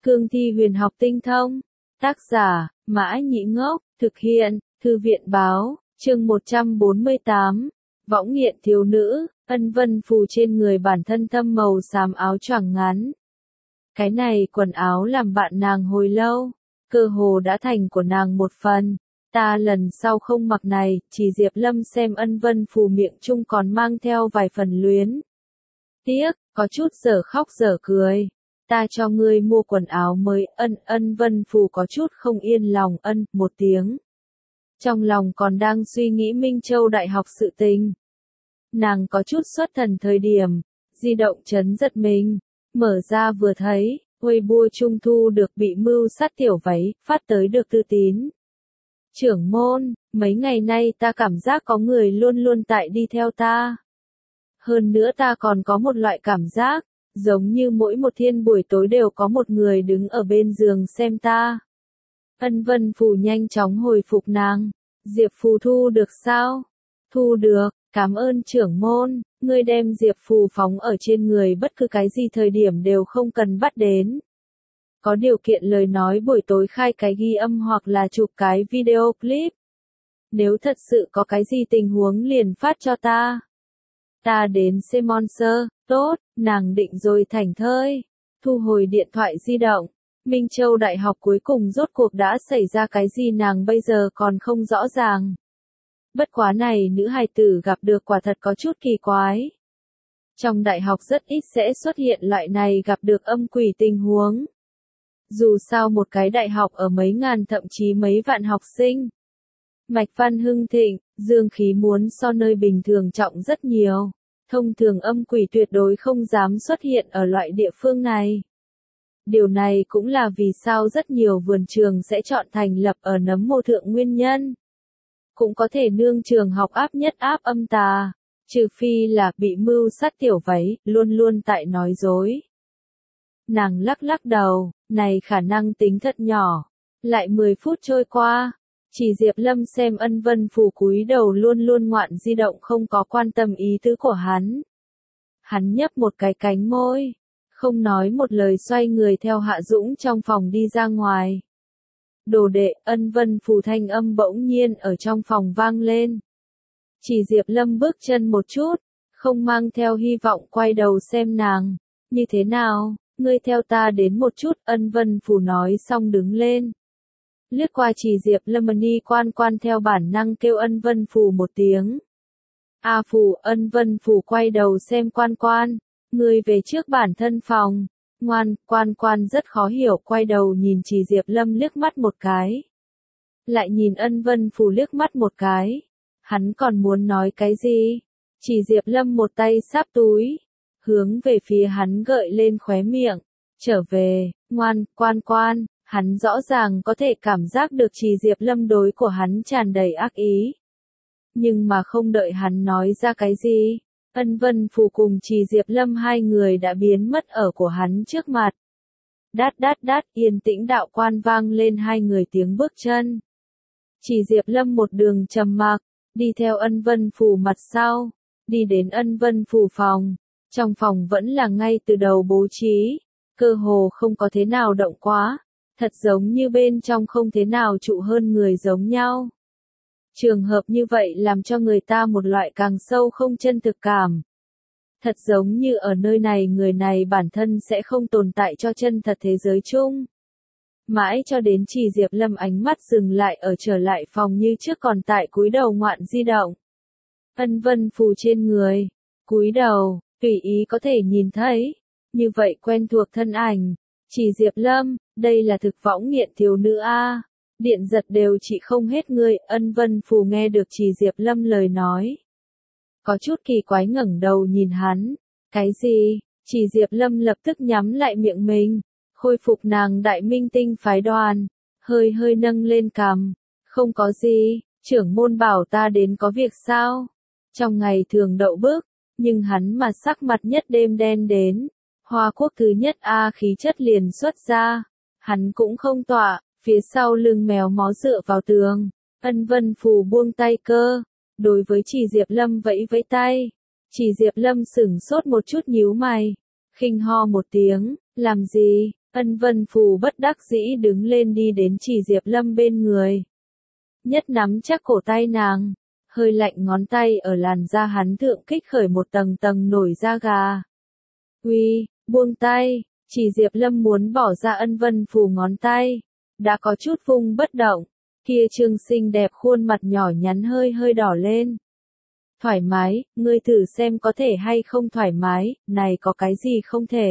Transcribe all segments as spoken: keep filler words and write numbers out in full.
Cương thi huyền học tinh thông. Tác giả, Mã Nhĩ Ngốc, thực hiện, Thư viện báo, chương một trăm bốn mươi tám. Võng nghiện thiếu nữ, ân vân phù trên người bản thân thâm màu xám áo choàng ngắn. Cái này quần áo làm bạn nàng hồi lâu, cơ hồ đã thành của nàng một phần. Ta lần sau không mặc này, chỉ Diệp Lâm xem ân vân phù miệng chung còn mang theo vài phần luyến. Tiếc, có chút giờ khóc giờ cười. Ta cho ngươi mua quần áo mới, ân ân vân phù có chút không yên lòng, ân, một tiếng. Trong lòng còn đang suy nghĩ Minh Châu Đại học sự tình. Nàng có chút xuất thần thời điểm, di động chấn giật mình, mở ra vừa thấy, Weibo trung thu được bị mưu sát tiểu váy, phát tới được tư tín. Trưởng môn, mấy ngày nay ta cảm giác có người luôn luôn tại đi theo ta. Hơn nữa ta còn có một loại cảm giác, giống như mỗi một thiên buổi tối đều có một người đứng ở bên giường xem ta. Ân vân phù nhanh chóng hồi phục nàng. Diệp phù thu được sao? Thu được, cảm ơn trưởng môn, ngươi đem Diệp phù phóng ở trên người bất cứ cái gì thời điểm đều không cần bắt đến. Có điều kiện lời nói buổi tối khai cái ghi âm hoặc là chụp cái video clip. Nếu thật sự có cái gì tình huống liền phát cho ta. Ta đến Semonser, tốt, nàng định rồi thảnh thơi. Thu hồi điện thoại di động. Minh Châu Đại học cuối cùng rốt cuộc đã xảy ra cái gì nàng bây giờ còn không rõ ràng. Bất quá này nữ hài tử gặp được quả thật có chút kỳ quái. Trong đại học rất ít sẽ xuất hiện loại này gặp được âm quỷ tình huống. Dù sao một cái đại học ở mấy ngàn thậm chí mấy vạn học sinh. Mạch văn hưng thịnh, dương khí muốn so nơi bình thường trọng rất nhiều. Thông thường âm quỷ tuyệt đối không dám xuất hiện ở loại địa phương này. Điều này cũng là vì sao rất nhiều vườn trường sẽ chọn thành lập ở nấm mộ thượng nguyên nhân. Cũng có thể nương trường học áp nhất áp âm tà, trừ phi là bị mưu sát tiểu váy, luôn luôn tại nói dối. Nàng lắc lắc đầu, này khả năng tính thật nhỏ. Lại mười phút trôi qua, chỉ Diệp Lâm xem ân vân phù cúi đầu luôn luôn ngoạn di động không có quan tâm ý tứ của hắn. Hắn nhấp một cái cánh môi, không nói một lời xoay người theo Hạ Dũng trong phòng đi ra ngoài. Đồ đệ, ân vân phù thanh âm bỗng nhiên ở trong phòng vang lên. Chỉ Diệp Lâm bước chân một chút, không mang theo hy vọng quay đầu xem nàng. Như thế nào, ngươi theo ta đến một chút, ân vân phù nói xong đứng lên. Liếc qua chỉ Diệp Lâm ni quan quan theo bản năng kêu ân vân phù một tiếng. A phù, ân vân phù quay đầu xem quan quan. Ngươi về trước bản thân phòng. Ngoan, quan quan rất khó hiểu quay đầu nhìn chỉ Diệp Lâm liếc mắt một cái. Lại nhìn ân vân phù liếc mắt một cái. Hắn còn muốn nói cái gì? Chỉ Diệp Lâm một tay sáp túi. Hướng về phía hắn gợi lên khóe miệng. Trở về, ngoan, quan quan. Hắn rõ ràng có thể cảm giác được chỉ Diệp Lâm đối của hắn tràn đầy ác ý. Nhưng mà không đợi hắn nói ra cái gì. Ân vân phù cùng chỉ Diệp Lâm hai người đã biến mất ở của hắn trước mặt. Đát đát đát yên tĩnh đạo quan vang lên hai người tiếng bước chân. Chỉ Diệp Lâm một đường trầm mặc, đi theo ân vân phù mặt sau, đi đến ân vân phù phòng. Trong phòng vẫn là ngay từ đầu bố trí, cơ hồ không có thế nào động quá, thật giống như bên trong không thế nào trụ hơn người giống nhau. Trường hợp như vậy làm cho người ta một loại càng sâu không chân thực cảm. Thật giống như ở nơi này người này bản thân sẽ không tồn tại cho chân thật thế giới chung. Mãi cho đến chỉ Diệp Lâm ánh mắt dừng lại ở trở lại phòng như trước còn tại cúi đầu ngoạn di động. Ân vân phù trên người, cúi đầu, tùy ý có thể nhìn thấy. Như vậy quen thuộc thân ảnh. Chỉ Diệp Lâm, đây là thực võng nghiện thiếu nữ a. Điện giật đều chỉ không hết ngươi, ân vân phù nghe được chỉ Diệp Lâm lời nói. Có chút kỳ quái ngẩng đầu nhìn hắn. Cái gì? Chỉ Diệp Lâm lập tức nhắm lại miệng mình. Khôi phục nàng đại minh tinh phái đoàn. Hơi hơi nâng lên cằm. Không có gì, trưởng môn bảo ta đến có việc sao? Trong ngày thường đậu bước, nhưng hắn mà sắc mặt nhất đêm đen đến. Hoa quốc thứ nhất A khí chất liền xuất ra. Hắn cũng không tọa. Phía sau lưng mèo mó dựa vào tường, ân vân phù buông tay cơ, đối với chỉ Diệp Lâm vẫy vẫy tay. Chỉ Diệp Lâm sửng sốt một chút nhíu mày, khinh ho một tiếng, làm gì, Ân Vân Phù bất đắc dĩ đứng lên đi đến Trì Diệp Lâm bên người. Nhất nắm chắc cổ tay nàng, hơi lạnh ngón tay ở làn da hắn thượng kích khởi một tầng tầng nổi da gà. Uy, buông tay, Trì Diệp Lâm muốn bỏ ra Ân Vân Phù ngón tay, đã có chút vung bất động, kia trương xinh đẹp khuôn mặt nhỏ nhắn hơi hơi đỏ lên. Thoải mái, ngươi thử xem có thể hay không thoải mái, này có cái gì không thể.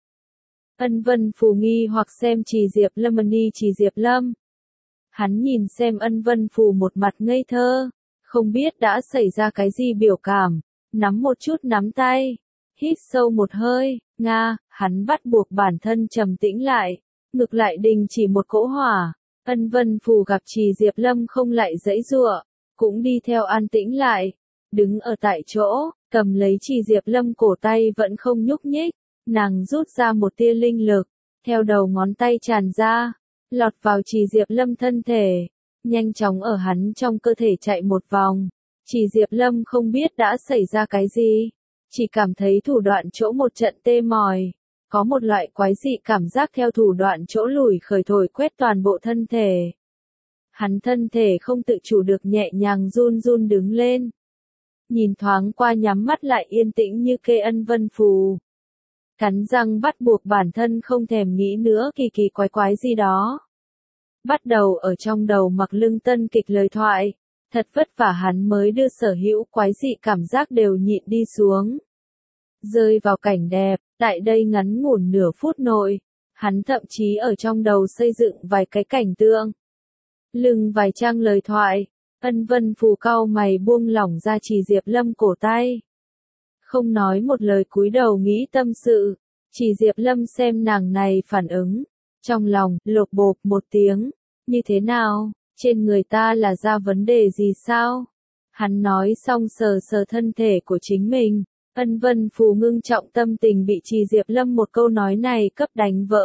Ân Vân Phù nghi hoặc xem Trì Diệp Lâm ni Trì Diệp Lâm. Hắn nhìn xem Ân Vân Phù một mặt ngây thơ, không biết đã xảy ra cái gì biểu cảm, nắm một chút nắm tay, hít sâu một hơi, nga, hắn bắt buộc bản thân trầm tĩnh lại, ngược lại đình chỉ một cỗ hỏa. Ân Vân Phù gặp Trì Diệp Lâm không lại giãy giụa, cũng đi theo an tĩnh lại, đứng ở tại chỗ, cầm lấy Trì Diệp Lâm cổ tay vẫn không nhúc nhích, nàng rút ra một tia linh lực, theo đầu ngón tay tràn ra, lọt vào Trì Diệp Lâm thân thể, nhanh chóng ở hắn trong cơ thể chạy một vòng. Trì Diệp Lâm không biết đã xảy ra cái gì, chỉ cảm thấy thủ đoạn chỗ một trận tê mỏi, có một loại quái dị cảm giác theo thủ đoạn chỗ lùi khởi thổi quét toàn bộ thân thể. Hắn thân thể không tự chủ được nhẹ nhàng run run đứng lên. Nhìn thoáng qua nhắm mắt lại yên tĩnh như kê Ân Vân Phù. Cắn răng bắt buộc bản thân không thèm nghĩ nữa kỳ kỳ quái quái gì đó. Bắt đầu ở trong đầu mặc lưng tân kịch lời thoại, thật vất vả hắn mới đưa sở hữu quái dị cảm giác đều nhịn đi xuống. Rơi vào cảnh đẹp, tại đây ngắn ngủn nửa phút nội, hắn thậm chí ở trong đầu xây dựng vài cái cảnh tượng. Lưng vài trang lời thoại, Ân Vân Phù cau mày buông lỏng ra Trì Diệp Lâm cổ tay. Không nói một lời cúi đầu nghĩ tâm sự, Trì Diệp Lâm xem nàng này phản ứng, trong lòng lột bột một tiếng, như thế nào, trên người ta là ra vấn đề gì sao? Hắn nói xong sờ sờ thân thể của chính mình, Ân Vân Phù ngưng trọng tâm tình bị Trì Diệp Lâm một câu nói này cấp đánh vỡ.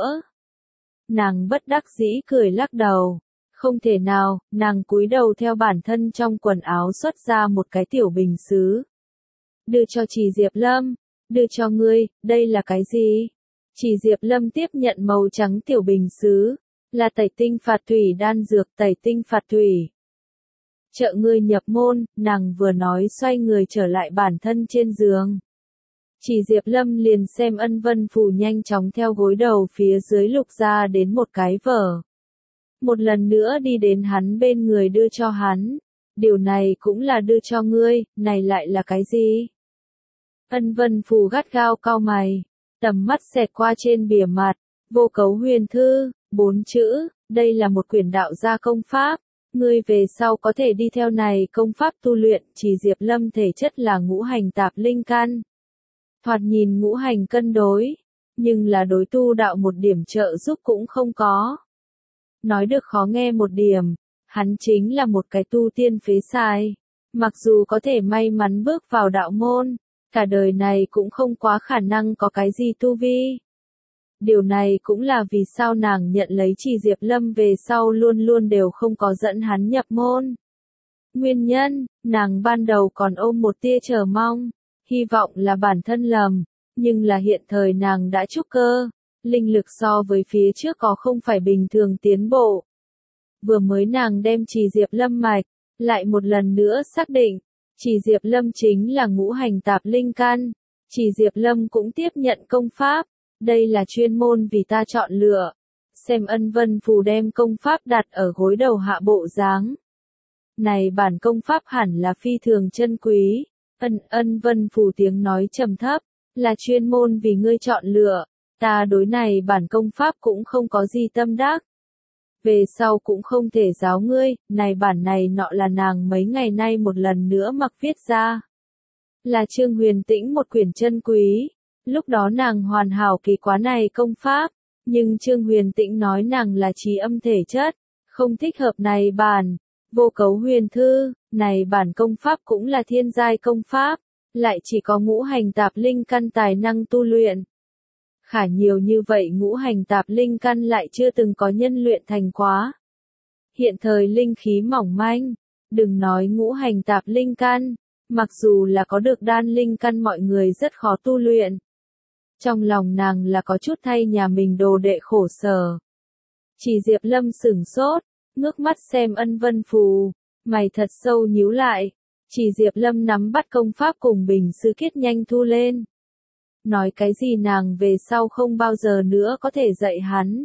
Nàng bất đắc dĩ cười lắc đầu. Không thể nào, nàng cúi đầu theo bản thân trong quần áo xuất ra một cái tiểu bình sứ. Đưa cho Trì Diệp Lâm, đưa cho ngươi, đây là cái gì? Trì Diệp Lâm tiếp nhận màu trắng tiểu bình sứ, là tẩy tinh phạt thủy đan dược tẩy tinh phạt thủy. Trợ ngươi nhập môn, nàng vừa nói xoay người trở lại bản thân trên giường. Trì Diệp Lâm liền xem Ân Vân Phù nhanh chóng theo gối đầu phía dưới lục ra đến một cái vở. Một lần nữa đi đến hắn bên người đưa cho hắn. Điều này cũng là đưa cho ngươi, này lại là cái gì? Ân Vân Phù gắt gao cau mày, tầm mắt xẹt qua trên bìa mặt, vô cấu huyền thư, bốn chữ, đây là một quyển đạo gia công pháp, ngươi về sau có thể đi theo này công pháp tu luyện. Trì Diệp Lâm thể chất là ngũ hành tạp linh căn. Thoạt nhìn ngũ hành cân đối, nhưng là đối tu đạo một điểm trợ giúp cũng không có. Nói được khó nghe một điểm, hắn chính là một cái tu tiên phế sai. Mặc dù có thể may mắn bước vào đạo môn, cả đời này cũng không quá khả năng có cái gì tu vi. Điều này cũng là vì sao nàng nhận lấy Trì Diệp Lâm về sau luôn luôn đều không có dẫn hắn nhập môn. Nguyên nhân, nàng ban đầu còn ôm một tia chờ mong, hy vọng là bản thân lầm, nhưng là hiện thời nàng đã trúc cơ. Linh lực so với phía trước có không phải bình thường tiến bộ. Vừa mới nàng đem Trì Diệp Lâm mạch, lại một lần nữa xác định, Trì Diệp Lâm chính là ngũ hành tạp linh căn. Trì Diệp Lâm cũng tiếp nhận công pháp, đây là chuyên môn vì ta chọn lựa. Xem Ân Vân Phù đem công pháp đặt ở gối đầu hạ bộ dáng. Này bản công pháp hẳn là phi thường chân quý. Ân Ân Vân Phù tiếng nói trầm thấp, là chuyên môn vì ngươi chọn lựa. Ta đối này bản công pháp cũng không có gì tâm đắc. Về sau cũng không thể giáo ngươi, này bản này nọ là nàng mấy ngày nay một lần nữa mặc viết ra. Là Trương Huyền Tĩnh một quyển chân quý. Lúc đó nàng hoàn hảo kỳ quá này công pháp, nhưng Trương Huyền Tĩnh nói nàng là trí âm thể chất, không thích hợp này bản. Vô cấu huyền thư, này bản công pháp cũng là thiên giai công pháp, lại chỉ có ngũ hành tạp linh căn tài năng tu luyện. Khả nhiều như vậy ngũ hành tạp linh căn lại chưa từng có nhân luyện thành quá. Hiện thời linh khí mỏng manh, đừng nói ngũ hành tạp linh căn, mặc dù là có được đan linh căn mọi người rất khó tu luyện. Trong lòng nàng là có chút thay nhà mình đồ đệ khổ sở. Chỉ Diệp Lâm sửng sốt, ngước mắt xem Ân Vân Phù, mày thật sâu nhíu lại. Chỉ Diệp Lâm nắm bắt công pháp cùng bình sư kiết nhanh thu lên. Nói cái gì nàng về sau không bao giờ nữa có thể dạy hắn.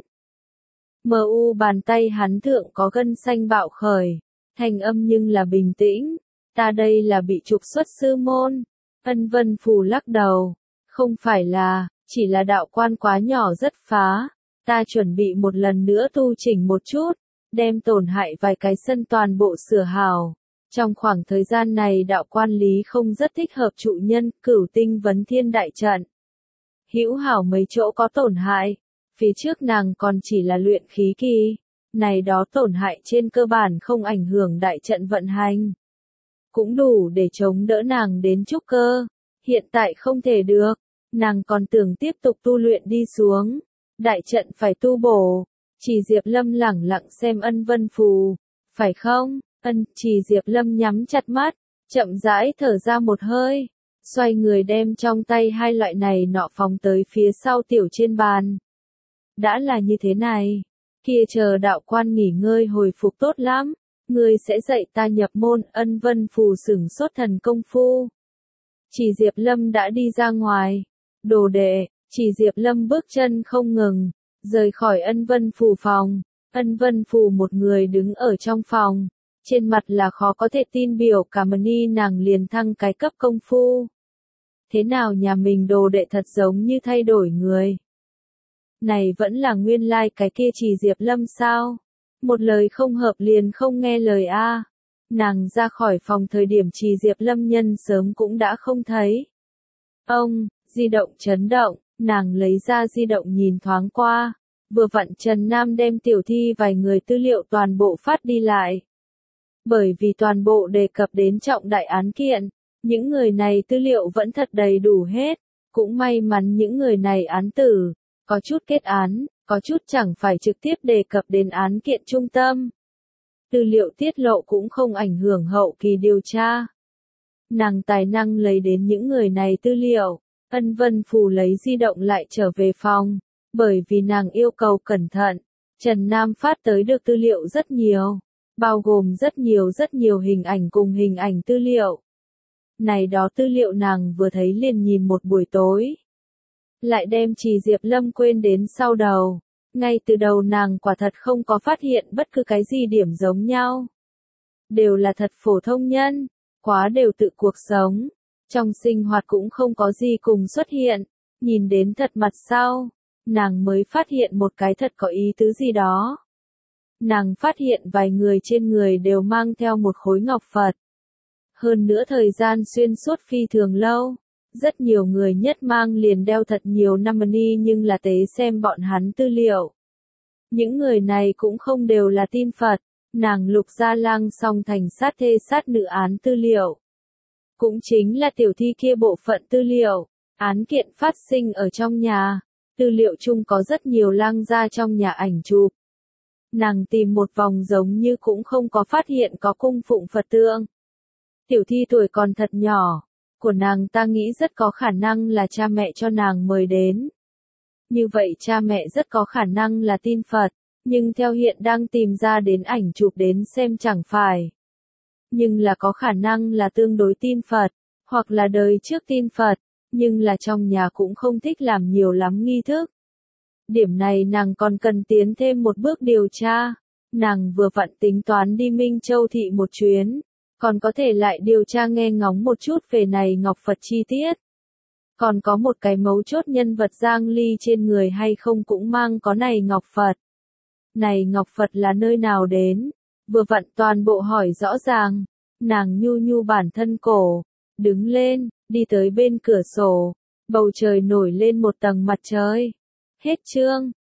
Mờ u bàn tay hắn thượng có gân xanh bạo khởi, thanh âm nhưng là bình tĩnh. Ta đây là bị trục xuất sư môn. Ân Vân Phù lắc đầu. Không phải là, chỉ là đạo quan quá nhỏ rất phá. Ta chuẩn bị một lần nữa tu chỉnh một chút, đem tổn hại vài cái sân toàn bộ sửa hào. Trong khoảng thời gian này đạo quan lý không rất thích hợp trụ nhân, Cửu Tinh Vấn Thiên đại trận. Hữu hảo mấy chỗ có tổn hại, phía trước nàng còn chỉ là luyện khí kỳ, này đó tổn hại trên cơ bản không ảnh hưởng đại trận vận hành. Cũng đủ để chống đỡ nàng đến trúc cơ, hiện tại không thể được, nàng còn tưởng tiếp tục tu luyện đi xuống, đại trận phải tu bổ. Chỉ Diệp Lâm lẳng lặng xem Ân Vân Phù, phải không? Ân, Chỉ Diệp Lâm nhắm chặt mắt, chậm rãi thở ra một hơi, xoay người đem trong tay hai loại này nọ phóng tới phía sau tiểu trên bàn. Đã là như thế này, kia chờ đạo quan nghỉ ngơi hồi phục tốt lắm, ngươi sẽ dạy ta nhập môn. Ân Vân Phù sửng sốt thần công phu. Chỉ Diệp Lâm đã đi ra ngoài, đồ đệ, Chỉ Diệp Lâm bước chân không ngừng, rời khỏi Ân Vân Phù phòng. Ân Vân Phù một người đứng ở trong phòng, trên mặt là khó có thể tin biểu cảm ni nàng liền thăng cái cấp công phu. Thế nào nhà mình đồ đệ thật giống như thay đổi người. Này vẫn là nguyên lai like cái kia Chỉ Diệp Lâm sao? Một lời không hợp liền không nghe lời a. Nàng ra khỏi phòng thời điểm Chỉ Diệp Lâm nhân sớm cũng đã không thấy. Ông, di động chấn động, nàng lấy ra di động nhìn thoáng qua, vừa vặn Trần Nam đem tiểu thi vài người tư liệu toàn bộ phát đi lại. Bởi vì toàn bộ đề cập đến trọng đại án kiện, những người này tư liệu vẫn thật đầy đủ hết, cũng may mắn những người này án tử, có chút kết án, có chút chẳng phải trực tiếp đề cập đến án kiện trung tâm. Tư liệu tiết lộ cũng không ảnh hưởng hậu kỳ điều tra. Nàng tài năng lấy đến những người này tư liệu, Ân Vân Phù lấy di động lại trở về phòng, bởi vì nàng yêu cầu cẩn thận, Trần Nam phát tới được tư liệu rất nhiều, bao gồm rất nhiều rất nhiều hình ảnh cùng hình ảnh tư liệu. Này đó tư liệu nàng vừa thấy liền nhìn một buổi tối. Lại đem Chỉ Diệp Lâm quên đến sau đầu. Ngay từ đầu nàng quả thật không có phát hiện bất cứ cái gì điểm giống nhau. Đều là thật phổ thông nhân, quá đều tự cuộc sống. Trong sinh hoạt cũng không có gì cùng xuất hiện. Nhìn đến thật mặt sau, nàng mới phát hiện một cái thật có ý tứ gì đó. Nàng phát hiện vài người trên người đều mang theo một khối ngọc Phật. Hơn nữa thời gian xuyên suốt phi thường lâu. Rất nhiều người nhất mang liền đeo thật nhiều năm ni nhưng là tế xem bọn hắn tư liệu. Những người này cũng không đều là tin Phật, nàng lục gia lang song thành sát thê sát nữ án tư liệu. Cũng chính là tiểu thi kia bộ phận tư liệu, án kiện phát sinh ở trong nhà, tư liệu chung có rất nhiều lang gia trong nhà ảnh chụp. Nàng tìm một vòng giống như cũng không có phát hiện có cung phụng Phật tượng. Tiểu thi tuổi còn thật nhỏ. Của nàng ta nghĩ rất có khả năng là cha mẹ cho nàng mời đến. Như vậy cha mẹ rất có khả năng là tin Phật, nhưng theo hiện đang tìm ra đến ảnh chụp đến xem chẳng phải. Nhưng là có khả năng là tương đối tin Phật, hoặc là đời trước tin Phật, nhưng là trong nhà cũng không thích làm nhiều lắm nghi thức. Điểm này nàng còn cần tiến thêm một bước điều tra. Nàng vừa vặn tính toán đi Minh Châu thị một chuyến. Còn có thể lại điều tra nghe ngóng một chút về này ngọc Phật chi tiết. Còn có một cái mấu chốt nhân vật Giang Ly trên người hay không cũng mang có này ngọc Phật. Này ngọc Phật là nơi nào đến? Vừa vặn toàn bộ hỏi rõ ràng. Nàng nhu nhu bản thân cổ. Đứng lên, đi tới bên cửa sổ. Bầu trời nổi lên một tầng mặt trời. Hết chương.